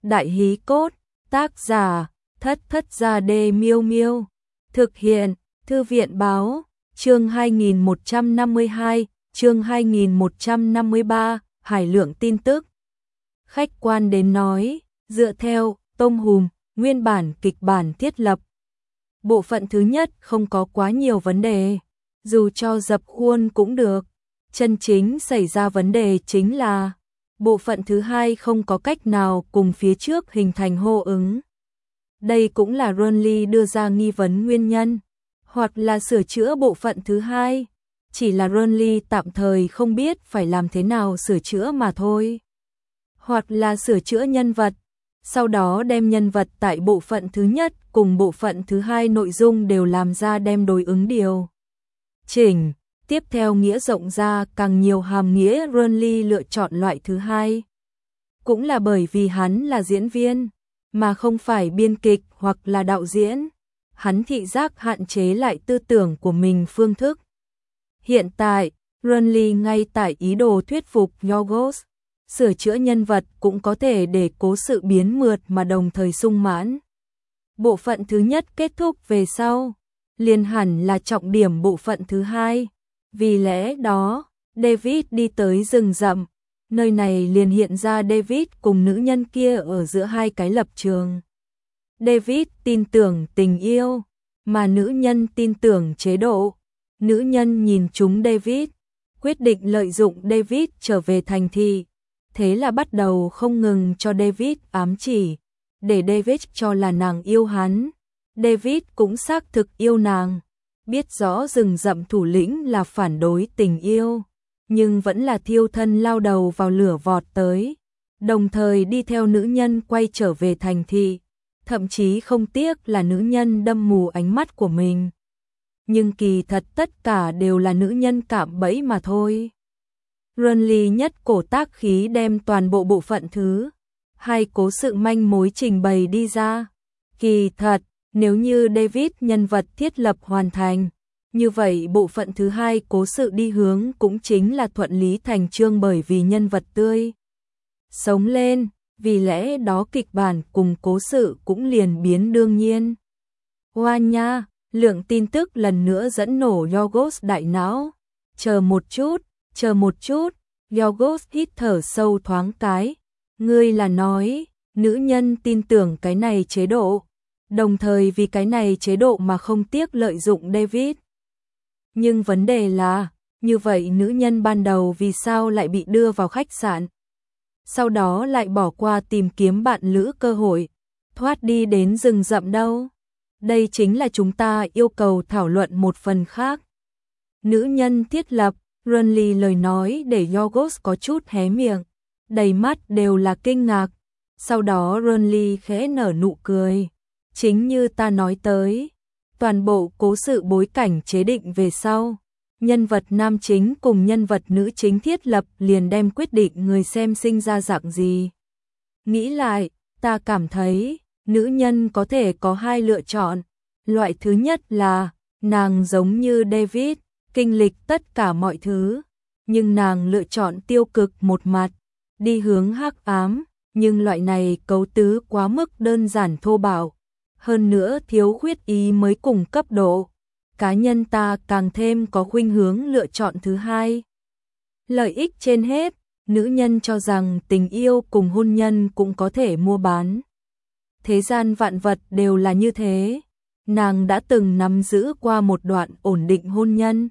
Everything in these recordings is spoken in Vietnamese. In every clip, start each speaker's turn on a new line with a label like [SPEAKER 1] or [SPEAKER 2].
[SPEAKER 1] Đại hí cốt, tác giả, Thất Thất Gia Đê Miêu Miêu. Thực hiện, Thư viện báo, chương 2152, chương 2153, Hải lượng tin tức. Khách quan đến nói, dựa theo, tôm hùm, nguyên bản kịch bản thiết lập. Bộ phận thứ nhất không có quá nhiều vấn đề, dù cho dập khuôn cũng được. Chân chính xảy ra vấn đề chính là bộ phận thứ hai không có cách nào cùng phía trước hình thành hô ứng. Đây cũng là Ronly đưa ra nghi vấn nguyên nhân, hoặc là sửa chữa bộ phận thứ hai, chỉ là Ronly tạm thời không biết phải làm thế nào sửa chữa mà thôi. Hoặc là sửa chữa nhân vật, sau đó đem nhân vật tại bộ phận thứ nhất cùng bộ phận thứ hai nội dung đều làm ra đem đối ứng điều chỉnh. Tiếp theo nghĩa rộng ra càng nhiều hàm nghĩa, Ronly lựa chọn loại thứ hai. Cũng là bởi vì hắn là diễn viên, mà không phải biên kịch hoặc là đạo diễn. Hắn thị giác hạn chế lại tư tưởng của mình phương thức. Hiện tại, Ronly ngay tại ý đồ thuyết phục Yorgos, sửa chữa nhân vật cũng có thể để cố sự biến mượt mà đồng thời sung mãn. Bộ phận thứ nhất kết thúc về sau, liền hẳn là trọng điểm bộ phận thứ hai. Vì lẽ đó, David đi tới rừng rậm, nơi này liền hiện ra David cùng nữ nhân kia ở giữa hai cái lập trường. David tin tưởng tình yêu, mà nữ nhân tin tưởng chế độ. Nữ nhân nhìn trúng David, quyết định lợi dụng David trở về thành thị. Thế là bắt đầu không ngừng cho David ám chỉ, để David cho là nàng yêu hắn. David cũng xác thực yêu nàng. Biết rõ rừng rậm thủ lĩnh là phản đối tình yêu, nhưng vẫn là thiêu thân lao đầu vào lửa vọt tới, đồng thời đi theo nữ nhân quay trở về thành thị, thậm chí không tiếc là nữ nhân đâm mù ánh mắt của mình. Nhưng kỳ thật tất cả đều là nữ nhân cạm bẫy mà thôi. Ronly nhất cổ tác khí đem toàn bộ bộ phận thứ hai cố sự manh mối trình bày đi ra. Kỳ thật, nếu như David nhân vật thiết lập hoàn thành, như vậy bộ phận thứ hai cố sự đi hướng cũng chính là thuận lý thành chương, bởi vì nhân vật tươi sống lên, vì lẽ đó kịch bản cùng cố sự cũng liền biến đương nhiên. Hoa nha, lượng tin tức lần nữa dẫn nổ Yorgos đại não. Chờ một chút, Yorgos hít thở sâu thoáng cái. Ngươi là nói, nữ nhân tin tưởng cái này chế độ, đồng thời vì cái này chế độ mà không tiếc lợi dụng David. Nhưng vấn đề là, như vậy nữ nhân ban đầu vì sao lại bị đưa vào khách sạn? Sau đó lại bỏ qua tìm kiếm bạn lữ cơ hội, thoát đi đến rừng rậm đâu? Đây chính là chúng ta yêu cầu thảo luận một phần khác. Nữ nhân thiết lập, Ronly lời nói để Yorgos có chút hé miệng, đầy mắt đều là kinh ngạc. Sau đó Ronly khẽ nở nụ cười. Chính như ta nói tới, toàn bộ cố sự bối cảnh chế định về sau, nhân vật nam chính cùng nhân vật nữ chính thiết lập liền đem quyết định người xem sinh ra dạng gì. Nghĩ lại, ta cảm thấy, nữ nhân có thể có hai lựa chọn. Loại thứ nhất là, nàng giống như David, kinh lịch tất cả mọi thứ, nhưng nàng lựa chọn tiêu cực một mặt, đi hướng hắc ám, nhưng loại này cấu tứ quá mức đơn giản thô bạo. Hơn nữa thiếu khuyết ý mới cùng cấp độ. Cá nhân ta càng thêm có khuynh hướng lựa chọn thứ hai. Lợi ích trên hết, nữ nhân cho rằng tình yêu cùng hôn nhân cũng có thể mua bán. Thế gian vạn vật đều là như thế. Nàng đã từng nắm giữ qua một đoạn ổn định hôn nhân.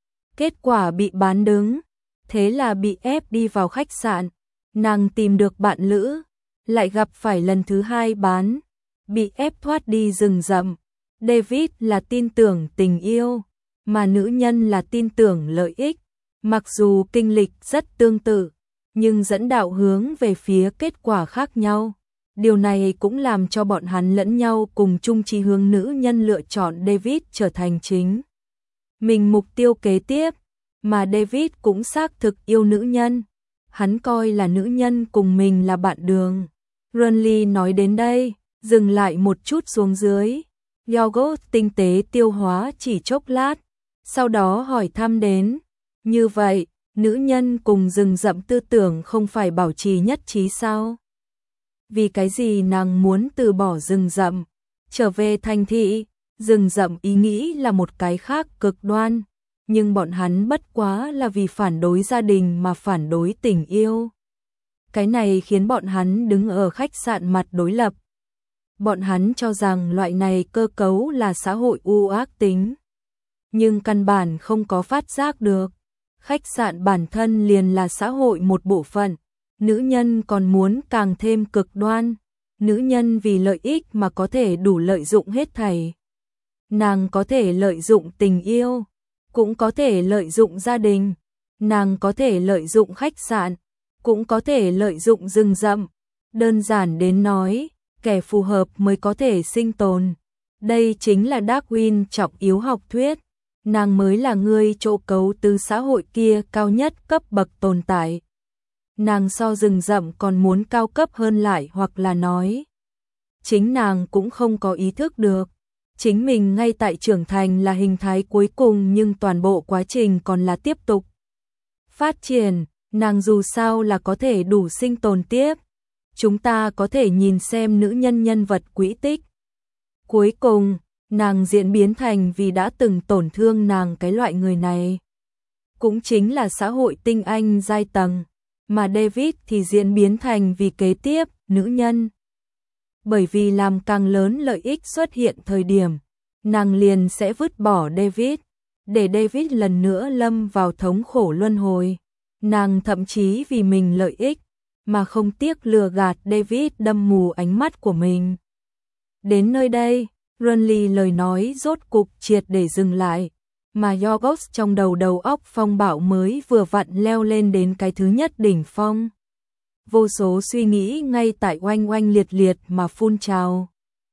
[SPEAKER 1] Kết quả bị bán đứng, thế là bị ép đi vào khách sạn. Nàng tìm được bạn lữ, lại gặp phải lần thứ hai bán. Bị ép thoát đi rừng rậm. David là tin tưởng tình yêu, mà nữ nhân là tin tưởng lợi ích. Mặc dù kinh lịch rất tương tự, nhưng dẫn đạo hướng về phía kết quả khác nhau. Điều này cũng làm cho bọn hắn lẫn nhau cùng chung chí hướng. Nữ nhân lựa chọn David trở thành chính mình mục tiêu kế tiếp, mà David cũng xác thực yêu nữ nhân. Hắn coi là nữ nhân cùng mình là bạn đường. Ronly nói đến đây, dừng lại một chút xuống dưới. Yorgos tinh tế tiêu hóa chỉ chốc lát, sau đó hỏi thăm đến. Như vậy, nữ nhân cùng rừng rậm tư tưởng không phải bảo trì nhất trí sao? vì cái gì nàng muốn từ bỏ rừng rậm, trở về thành thị, rừng rậm ý nghĩ là một cái khác cực đoan, nhưng bọn hắn bất quá là vì phản đối gia đình mà phản đối tình yêu. Cái này khiến bọn hắn đứng ở khách sạn mặt đối lập. Bọn hắn cho rằng loại này cơ cấu là xã hội u ác tính, nhưng căn bản không có phát giác được. Khách sạn bản thân liền là xã hội một bộ phận, nữ nhân còn muốn càng thêm cực đoan, nữ nhân vì lợi ích mà có thể đủ lợi dụng hết thảy. Nàng có thể lợi dụng tình yêu, cũng có thể lợi dụng gia đình, nàng có thể lợi dụng khách sạn, cũng có thể lợi dụng rừng rậm. Đơn giản đến nói, kẻ phù hợp mới có thể sinh tồn. Đây chính là Darwin trọng yếu học thuyết. Nàng mới là người chỗ cấu từ xã hội kia cao nhất cấp bậc tồn tại. Nàng so rừng rậm còn muốn cao cấp hơn lại, hoặc là nói, chính nàng cũng không có ý thức được. Chính mình ngay tại trưởng thành là hình thái cuối cùng, nhưng toàn bộ quá trình còn là tiếp tục phát triển. Nàng dù sao là có thể đủ sinh tồn tiếp. Chúng ta có thể nhìn xem nữ nhân nhân vật quỹ tích. Cuối cùng, nàng diễn biến thành vì đã từng tổn thương nàng cái loại người này. Cũng chính là xã hội tinh anh giai tầng, mà David thì diễn biến thành vì kế tiếp, nữ nhân. Bởi vì làm càng lớn lợi ích xuất hiện thời điểm, nàng liền sẽ vứt bỏ David, để David lần nữa lâm vào thống khổ luân hồi. Nàng thậm chí vì mình lợi ích, mà không tiếc lừa gạt David, đâm mù ánh mắt của mình. Đến nơi đây, Renly lời nói rốt cục triệt để dừng lại, mà Yorgos trong đầu óc phong bạo mới vừa vặn leo lên đến cái thứ nhất đỉnh phong. Vô số suy nghĩ ngay tại oanh oanh liệt liệt mà phun trào.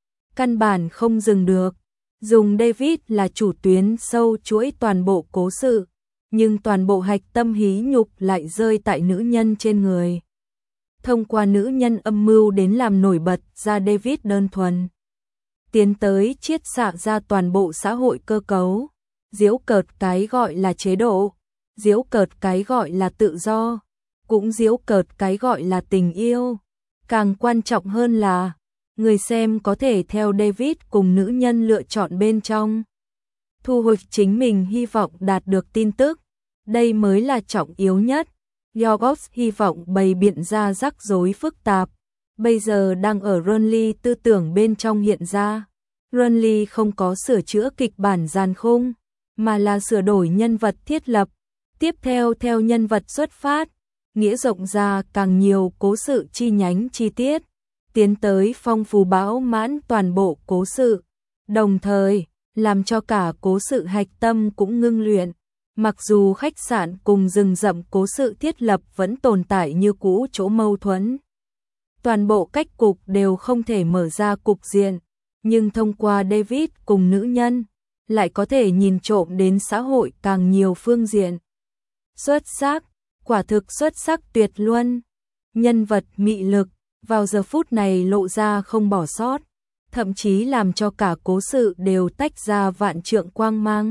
[SPEAKER 1] Căn bản không dừng được, dùng David là chủ tuyến sâu chuỗi toàn bộ cố sự, nhưng toàn bộ hạch tâm hí nhục lại rơi tại nữ nhân trên người. Thông qua nữ nhân âm mưu đến làm nổi bật ra David đơn thuần. Tiến tới chiết xạ ra toàn bộ xã hội cơ cấu, giễu cợt cái gọi là chế độ, giễu cợt cái gọi là tự do, cũng giễu cợt cái gọi là tình yêu. Càng quan trọng hơn là, người xem có thể theo David cùng nữ nhân lựa chọn bên trong, thu hoạch chính mình hy vọng đạt được tin tức. Đây mới là trọng yếu nhất. Yorgos hy vọng bày biện ra rắc rối phức tạp, bây giờ đang ở Renly tư tưởng bên trong hiện ra. Renly không có sửa chữa kịch bản giàn khung, mà là sửa đổi nhân vật thiết lập, tiếp theo theo nhân vật xuất phát, nghĩa rộng ra càng nhiều cố sự chi nhánh chi tiết, tiến tới phong phú bão mãn toàn bộ cố sự, đồng thời làm cho cả cố sự hạch tâm cũng ngưng luyện. Mặc dù khách sạn cùng rừng rậm cố sự thiết lập vẫn tồn tại như cũ chỗ mâu thuẫn, toàn bộ cách cục đều không thể mở ra cục diện, nhưng thông qua David cùng nữ nhân, lại có thể nhìn trộm đến xã hội càng nhiều phương diện. Xuất sắc, quả thực xuất sắc tuyệt luân. Nhân vật mị lực, vào giờ phút này lộ ra không bỏ sót, thậm chí làm cho cả cố sự đều tách ra vạn trượng quang mang.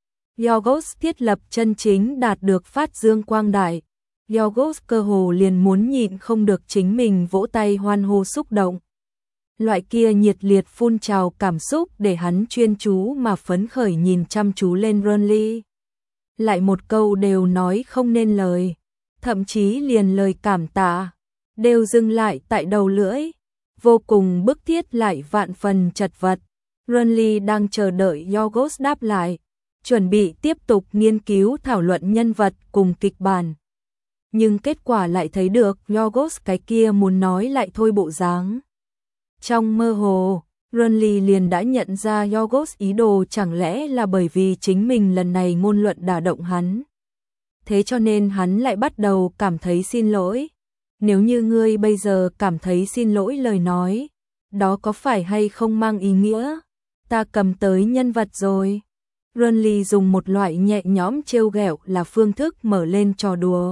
[SPEAKER 1] Yorgos thiết lập chân chính đạt được phát dương quang đại. Yorgos cơ hồ liền muốn nhịn không được chính mình vỗ tay hoan hô xúc động. Loại kia nhiệt liệt phun trào cảm xúc để hắn chuyên chú mà phấn khởi nhìn chăm chú lên Renly. Lại một câu đều nói không nên lời, thậm chí liền lời cảm tạ đều dừng lại tại đầu lưỡi, vô cùng bức thiết lại vạn phần chật vật. Renly đang chờ đợi Yorgos đáp lại, chuẩn bị tiếp tục nghiên cứu thảo luận nhân vật cùng kịch bản. Nhưng kết quả lại thấy được Yorgos cái kia muốn nói lại thôi bộ dáng. Trong mơ hồ, Renly liền đã nhận ra Yorgos ý đồ chẳng lẽ là bởi vì chính mình lần này ngôn luận đả động hắn. Thế cho nên hắn lại bắt đầu cảm thấy xin lỗi. Nếu như ngươi bây giờ cảm thấy xin lỗi lời nói, đó có phải hay không mang ý nghĩa ta cầm tới nhân vật rồi. Renly dùng một loại nhẹ nhõm trêu ghẹo là phương thức mở lên trò đùa.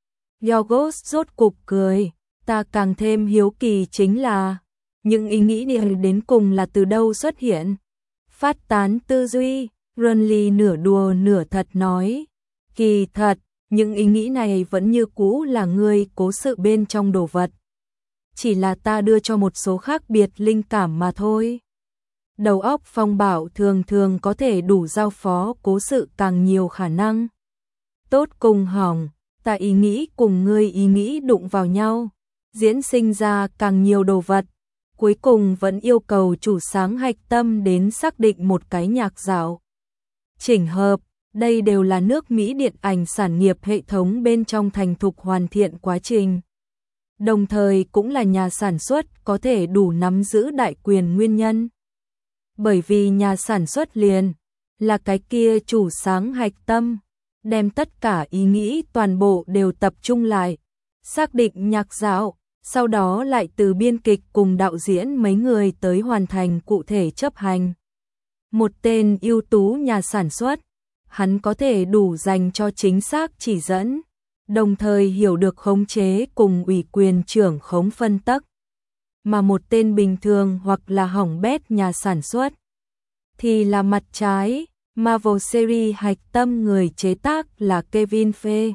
[SPEAKER 1] Yorgos rốt cục cười, ta càng thêm hiếu kỳ chính là những ý nghĩ này đến cùng là từ đâu xuất hiện. Phát tán tư duy, Renly nửa đùa nửa thật nói, kỳ thật, những ý nghĩ này vẫn như cũ là ngươi cố sự bên trong đồ vật. chỉ là ta đưa cho một số khác biệt linh cảm mà thôi. Đầu óc Phong Bảo thường thường có thể đủ giao phó cố sự càng nhiều khả năng. Tốt cùng hỏng, ta ý nghĩ cùng ngươi ý nghĩ đụng vào nhau, diễn sinh ra càng nhiều đồ vật. Cuối cùng vẫn yêu cầu chủ sáng hạch tâm đến xác định một cái nhạc dạo. Chỉnh hợp, đây đều là nước Mỹ điện ảnh sản nghiệp hệ thống bên trong thành thục hoàn thiện quá trình. Đồng thời cũng là nhà sản xuất có thể đủ nắm giữ đại quyền nguyên nhân. Bởi vì nhà sản xuất liền là cái kia chủ sáng hạch tâm, đem tất cả ý nghĩ toàn bộ đều tập trung lại, xác định nhạc dạo, sau đó lại từ biên kịch cùng đạo diễn mấy người tới hoàn thành cụ thể chấp hành. Một tên ưu tú nhà sản xuất, hắn có thể đủ dành cho chính xác chỉ dẫn, đồng thời hiểu được khống chế cùng ủy quyền trưởng khống phân tắc. Mà một tên bình thường hoặc là hỏng bét nhà sản xuất thì là mặt trái. Marvel series hạch tâm người chế tác là Kevin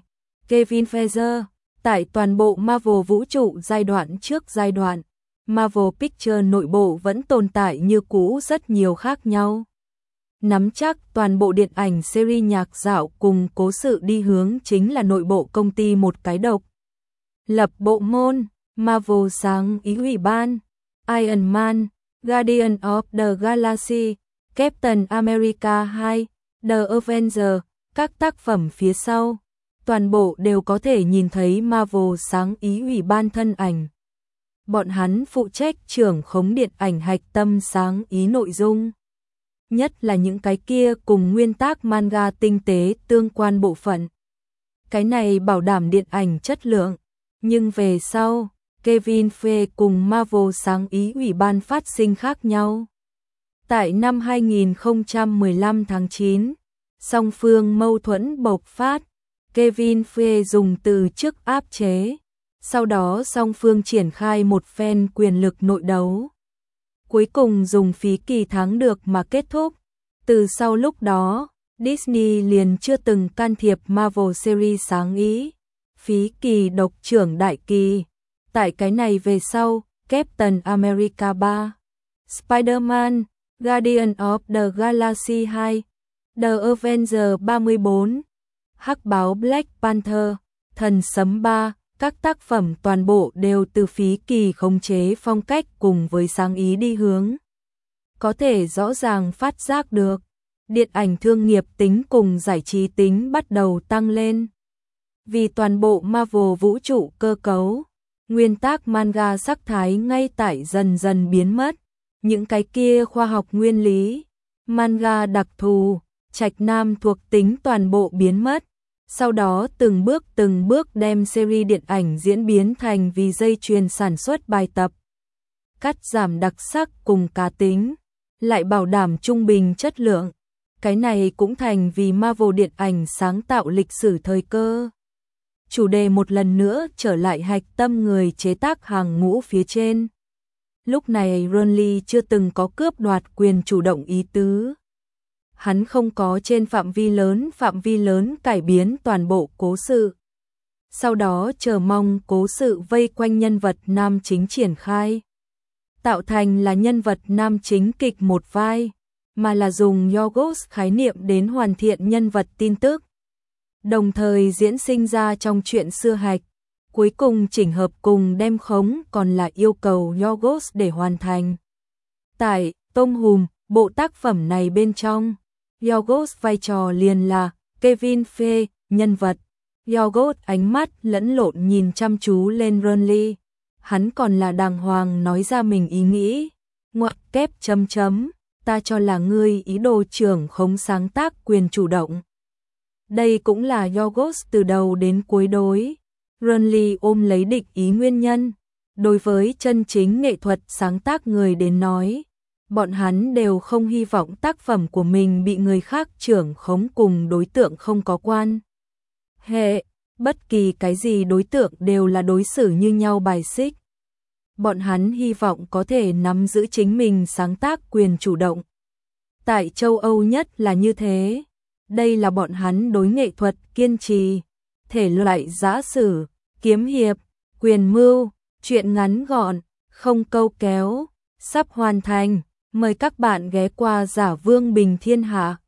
[SPEAKER 1] Feige. Tại toàn bộ Marvel vũ trụ giai đoạn trước giai đoạn, Marvel Pictures nội bộ vẫn tồn tại như cũ rất nhiều khác nhau. Nắm chắc toàn bộ điện ảnh series nhạc dạo cùng cố sự đi hướng chính là nội bộ công ty một cái độc lập bộ môn. Marvel sáng ý ủy ban, Iron Man, Guardian of the Galaxy, Captain America 2, The Avengers, các tác phẩm phía sau, toàn bộ đều có thể nhìn thấy Marvel sáng ý ủy ban thân ảnh. Bọn hắn phụ trách trưởng khống điện ảnh hạch tâm sáng ý nội dung. Nhất là những cái kia cùng nguyên tác manga tinh tế tương quan bộ phận. Cái này bảo đảm điện ảnh chất lượng, nhưng về sau, Kevin Feige cùng Marvel sáng ý ủy ban phát sinh khác nhau. Tại năm 2015 tháng 9, song phương mâu thuẫn bộc phát, Kevin Feige dùng từ chức áp chế, sau đó song phương triển khai một phen quyền lực nội đấu. Cuối cùng dùng phí kỳ thắng được mà kết thúc. Từ sau lúc đó, Disney liền chưa từng can thiệp Marvel series sáng ý, phí kỳ độc trưởng đại kỳ. Tại cái này về sau, Captain America 3, Spider-Man, Guardian of the Galaxy 2, The Avengers 34, Hắc báo Black Panther, Thần sấm 3, các tác phẩm toàn bộ đều từ phí kỳ khống chế phong cách cùng với sáng ý đi hướng. Có thể rõ ràng phát giác được, điện ảnh thương nghiệp tính cùng giải trí tính bắt đầu tăng lên. Vì toàn bộ Marvel vũ trụ cơ cấu, nguyên tác manga sắc thái ngay tại dần dần biến mất. Những cái kia khoa học nguyên lý, manga đặc thù, trạch nam thuộc tính toàn bộ biến mất. Sau đó từng bước đem series điện ảnh diễn biến thành vì dây chuyền sản xuất bài tập. Cắt giảm đặc sắc cùng cá tính, lại bảo đảm trung bình chất lượng. Cái này cũng thành vì Marvel điện ảnh sáng tạo lịch sử thời cơ. Chủ đề một lần nữa trở lại hạch tâm người chế tác hàng ngũ phía trên. Lúc này Ron Lee chưa từng có cướp đoạt quyền chủ động ý tứ. Hắn không có trên phạm vi lớn cải biến toàn bộ cố sự. Sau đó chờ mong cố sự vây quanh nhân vật nam chính triển khai. Tạo thành là nhân vật nam chính kịch một vai, mà là dùng Yorgos khái niệm đến hoàn thiện nhân vật tin tức. Đồng thời diễn sinh ra trong truyện xưa hạch. Cuối cùng chỉnh hợp cùng đem khống còn là yêu cầu Yorgos để hoàn thành. Tại Tom Hùm, bộ tác phẩm này bên trong, Yorgos vai trò liền là Kevin Feige, nhân vật. Yorgos ánh mắt lẫn lộn nhìn chăm chú lên Ron Lee. Hắn còn là đàng hoàng nói ra mình ý nghĩ. Ngoặc kép chấm chấm, ta cho là ngươi ý đồ trưởng khống sáng tác quyền chủ động. Đây cũng là Yorgos từ đầu đến cuối đối. Ron Lee ôm lấy địch ý nguyên nhân. Đối với chân chính nghệ thuật sáng tác người đến nói, bọn hắn đều không hy vọng tác phẩm của mình bị người khác trưởng khống cùng đối tượng không có quan hệ. Bất kỳ cái gì đối tượng đều là đối xử như nhau bài xích. Bọn hắn hy vọng có thể nắm giữ chính mình sáng tác quyền chủ động. Tại châu Âu nhất là như thế. Đây là bọn hắn đối nghệ thuật kiên trì. Thể loại giã sử, kiếm hiệp, quyền mưu, Chuyện ngắn gọn, không câu kéo, sắp hoàn thành. Mời các bạn ghé qua Giả Vương Bình Thiên Hạ.